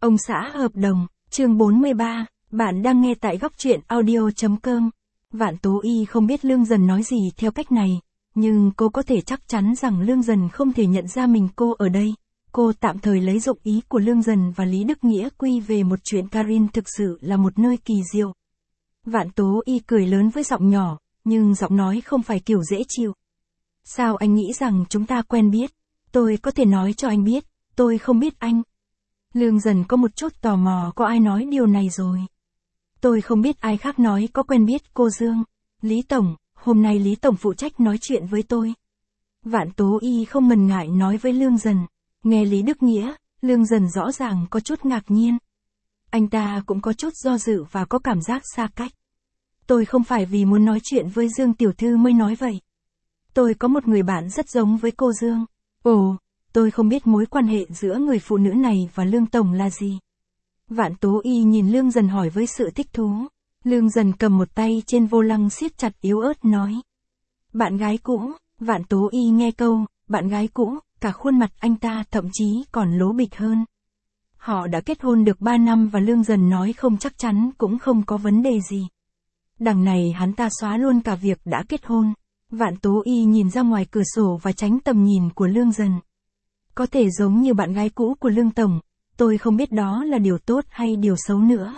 Ông xã hợp đồng, chương 43, bạn đang nghe tại góc truyện audio.com. Vạn Tố Y không biết Lương Dần nói gì theo cách này, nhưng cô có thể chắc chắn rằng Lương Dần không thể nhận ra mình cô ở đây. Cô tạm thời lấy dụng ý của Lương Dần và Lý Đức Nghĩa quy về một chuyện Karin thực sự là một nơi kỳ diệu. Vạn Tố Y cười lớn với giọng nhỏ, nhưng giọng nói không phải kiểu dễ chịu. Sao anh nghĩ rằng chúng ta quen biết? Tôi có thể nói cho anh biết, tôi không biết anh. Lương Dần có một chút tò mò có ai nói điều này rồi. Tôi không biết ai khác nói có quen biết cô Dương. Lý Tổng, hôm nay Lý Tổng phụ trách nói chuyện với tôi. Vạn Tố Y không ngần ngại nói với Lương Dần. Nghe Lý Đức Nghĩa, Lương Dần rõ ràng có chút ngạc nhiên. Anh ta cũng có chút do dự và có cảm giác xa cách. Tôi không phải vì muốn nói chuyện với Dương Tiểu Thư mới nói vậy. Tôi có một người bạn rất giống với cô Dương. Ồ, tôi không biết mối quan hệ giữa người phụ nữ này và Lương Tổng là gì. Vạn Tố Y nhìn Lương Dần hỏi với sự thích thú. Lương Dần cầm một tay trên vô lăng siết chặt yếu ớt nói. Bạn gái cũ. Vạn Tố Y nghe câu, bạn gái cũ, cả khuôn mặt anh ta thậm chí còn lố bịch hơn. Họ đã kết hôn được 3 năm và Lương Dần nói không chắc chắn cũng không có vấn đề gì. Đằng này hắn ta xóa luôn cả việc đã kết hôn. Vạn Tố Y nhìn ra ngoài cửa sổ và tránh tầm nhìn của Lương Dần. Có thể giống như bạn gái cũ của Lương Tổng, tôi không biết đó là điều tốt hay điều xấu nữa.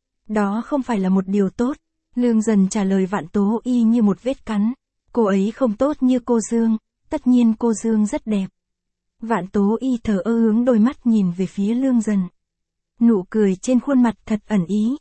Đó không phải là một điều tốt. Lương Dần trả lời Vạn Tố Y như một vết cắn. Cô ấy không tốt như cô Dương, tất nhiên cô Dương rất đẹp. Vạn Tố Y thờ ơ hướng đôi mắt nhìn về phía Lương Dần. Nụ cười trên khuôn mặt thật ẩn ý.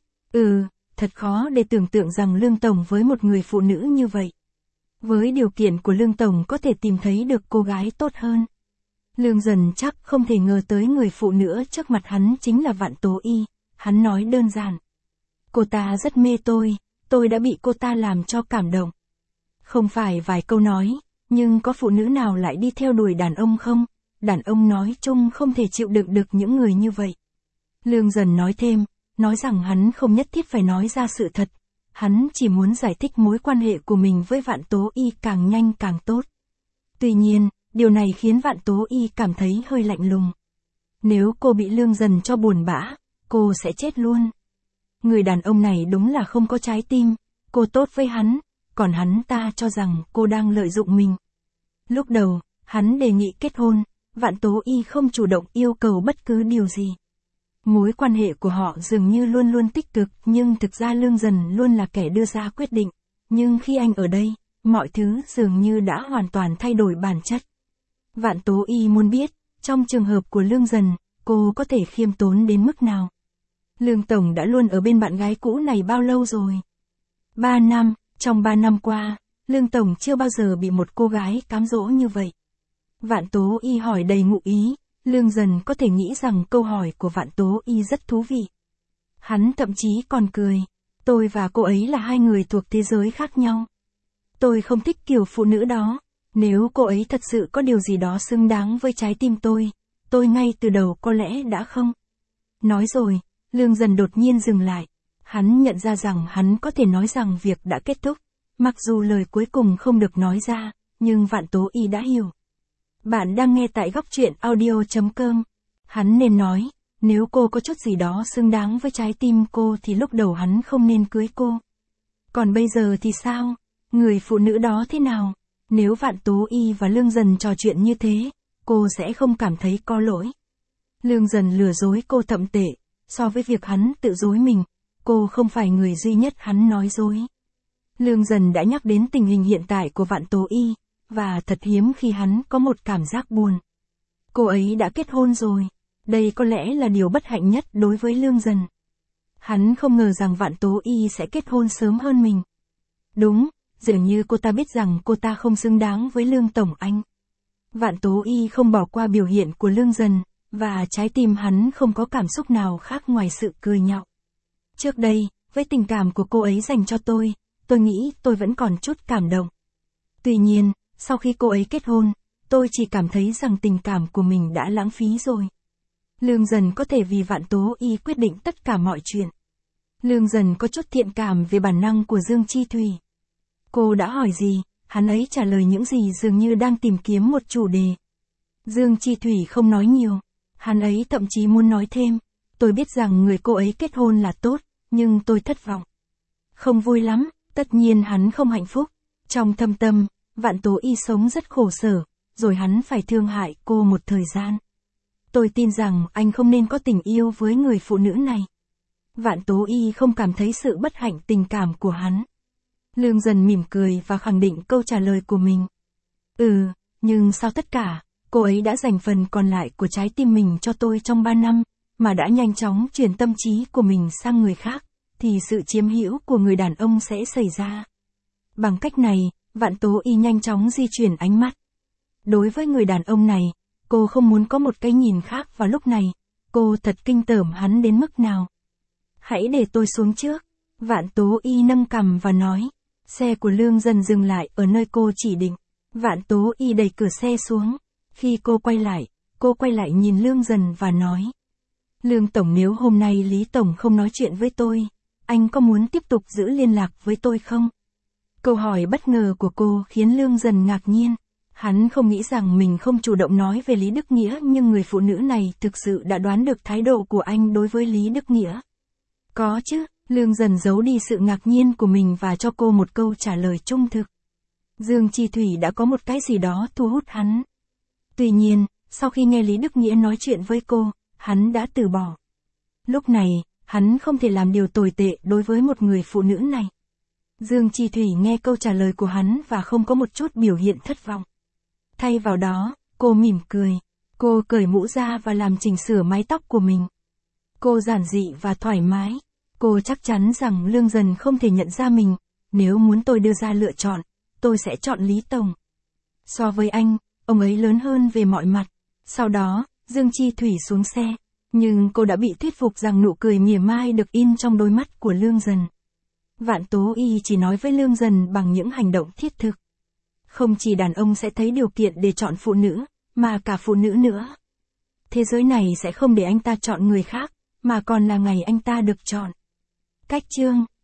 Thật khó để tưởng tượng rằng Lương Tổng với một người phụ nữ như vậy. Với điều kiện của Lương Tổng có thể tìm thấy được cô gái tốt hơn. Lương Dần chắc không thể ngờ tới người phụ nữ trước mặt hắn chính là Vạn Tố Y. Hắn nói đơn giản. Cô ta rất mê tôi đã bị cô ta làm cho cảm động. Không phải vài câu nói, nhưng có phụ nữ nào lại đi theo đuổi đàn ông không? Đàn ông nói chung không thể chịu đựng được những người như vậy. Lương Dần nói thêm, nói rằng hắn không nhất thiết phải nói ra sự thật. Hắn chỉ muốn giải thích mối quan hệ của mình với Vạn Tố Y càng nhanh càng tốt. Tuy nhiên, điều này khiến Vạn Tố Y cảm thấy hơi lạnh lùng. Nếu cô bị Lương Dần cho buồn bã, cô sẽ chết luôn. Người đàn ông này đúng là không có trái tim, cô tốt với hắn, còn hắn ta cho rằng cô đang lợi dụng mình. Lúc đầu, hắn đề nghị kết hôn, Vạn Tố Y không chủ động yêu cầu bất cứ điều gì. Mối quan hệ của họ dường như luôn luôn tích cực, nhưng thực ra Lương Dần luôn là kẻ đưa ra quyết định. Nhưng khi anh ở đây, mọi thứ dường như đã hoàn toàn thay đổi bản chất. Vạn Tố Y muốn biết, trong trường hợp của Lương Dần, cô có thể khiêm tốn đến mức nào? Lương Tổng đã luôn ở bên bạn gái cũ này bao lâu rồi? 3 năm, trong 3 năm qua, Lương Tổng chưa bao giờ bị một cô gái cám dỗ như vậy. Vạn Tố Y hỏi đầy ngụ ý. Lương Dần có thể nghĩ rằng câu hỏi của Vạn Tố Y rất thú vị. Hắn thậm chí còn cười. Tôi và cô ấy là hai người thuộc thế giới khác nhau. Tôi không thích kiểu phụ nữ đó. Nếu cô ấy thật sự có điều gì đó xứng đáng với trái tim tôi ngay từ đầu có lẽ đã không. Nói rồi, Lương Dần đột nhiên dừng lại. Hắn nhận ra rằng hắn có thể nói rằng việc đã kết thúc. Mặc dù lời cuối cùng không được nói ra, nhưng Vạn Tố Y đã hiểu. Bạn đang nghe tại góc truyện audio.com. Hắn nên nói, nếu cô có chút gì đó xứng đáng với trái tim cô thì lúc đầu hắn không nên cưới cô. Còn bây giờ thì sao? Người phụ nữ đó thế nào? Nếu Vạn Tố Y và Lương Dần trò chuyện như thế, cô sẽ không cảm thấy có lỗi. Lương Dần lừa dối cô thậm tệ, so với việc hắn tự dối mình, cô không phải người duy nhất hắn nói dối. Lương Dần đã nhắc đến tình hình hiện tại của Vạn Tố Y. Và thật hiếm khi hắn có một cảm giác buồn. Cô ấy đã kết hôn rồi. Đây có lẽ là điều bất hạnh nhất đối với Lương Dần. Hắn không ngờ rằng Vạn Tố Y sẽ kết hôn sớm hơn mình. Đúng, dường như cô ta biết rằng cô ta không xứng đáng với Lương Tổng anh. Vạn Tố Y không bỏ qua biểu hiện của Lương Dần, và trái tim hắn không có cảm xúc nào khác ngoài sự cười nhạo. Trước đây, với tình cảm của cô ấy dành cho tôi nghĩ tôi vẫn còn chút cảm động. Tuy nhiên, sau khi cô ấy kết hôn, tôi chỉ cảm thấy rằng tình cảm của mình đã lãng phí rồi. Lương Dần có thể vì Vạn Tố Y quyết định tất cả mọi chuyện. Lương Dần có chút thiện cảm về bản năng của Dương Chi Thủy. Cô đã hỏi gì, hắn ấy trả lời những gì dường như đang tìm kiếm một chủ đề. Dương Chi Thủy không nói nhiều. Hắn ấy thậm chí muốn nói thêm. Tôi biết rằng người cô ấy kết hôn là tốt, nhưng tôi thất vọng. Không vui lắm, tất nhiên hắn không hạnh phúc. Trong thâm tâm, Vạn Tố Y sống rất khổ sở, rồi hắn phải thương hại cô một thời gian. Tôi tin rằng anh không nên có tình yêu với người phụ nữ này. Vạn Tố Y không cảm thấy sự bất hạnh tình cảm của hắn. Lương Dần mỉm cười và khẳng định câu trả lời của mình. Nhưng sau tất cả, cô ấy đã dành phần còn lại của trái tim mình cho tôi trong 3 năm, mà đã nhanh chóng chuyển tâm trí của mình sang người khác, thì sự chiếm hữu của người đàn ông sẽ xảy ra. Bằng cách này, Vạn Tố Y nhanh chóng di chuyển ánh mắt. Đối với người đàn ông này, cô không muốn có một cái nhìn khác vào lúc này, cô thật kinh tởm hắn đến mức nào. Hãy để tôi xuống trước. Vạn Tố Y nâng cằm và nói. Xe của Lương Dần dừng lại ở nơi cô chỉ định. Vạn Tố Y đẩy cửa xe xuống. Khi cô quay lại nhìn Lương Dần và nói. Lương Tổng, nếu hôm nay Lý Tổng không nói chuyện với tôi, anh có muốn tiếp tục giữ liên lạc với tôi không? Câu hỏi bất ngờ của cô khiến Lương Dần ngạc nhiên. Hắn không nghĩ rằng mình không chủ động nói về Lý Đức Nghĩa, nhưng người phụ nữ này thực sự đã đoán được thái độ của anh đối với Lý Đức Nghĩa. Có chứ, Lương Dần giấu đi sự ngạc nhiên của mình và cho cô một câu trả lời trung thực. Dương Chi Thủy đã có một cái gì đó thu hút hắn. Tuy nhiên, sau khi nghe Lý Đức Nghĩa nói chuyện với cô, hắn đã từ bỏ. Lúc này, hắn không thể làm điều tồi tệ đối với một người phụ nữ này. Dương Chi Thủy nghe câu trả lời của hắn và không có một chút biểu hiện thất vọng. Thay vào đó, cô mỉm cười. Cô cởi mũ ra và làm chỉnh sửa mái tóc của mình. Cô giản dị và thoải mái. Cô chắc chắn rằng Lương Dần không thể nhận ra mình. Nếu muốn tôi đưa ra lựa chọn, tôi sẽ chọn Lý Tổng. So với anh, ông ấy lớn hơn về mọi mặt. Sau đó, Dương Chi Thủy xuống xe. Nhưng cô đã bị thuyết phục rằng nụ cười mỉa mai được in trong đôi mắt của Lương Dần. Vạn Tố Y chỉ nói với Lương Dần bằng những hành động thiết thực. Không chỉ đàn ông sẽ thấy điều kiện để chọn phụ nữ, mà cả phụ nữ nữa. Thế giới này sẽ không để anh ta chọn người khác, mà còn là ngày anh ta được chọn. Cách chương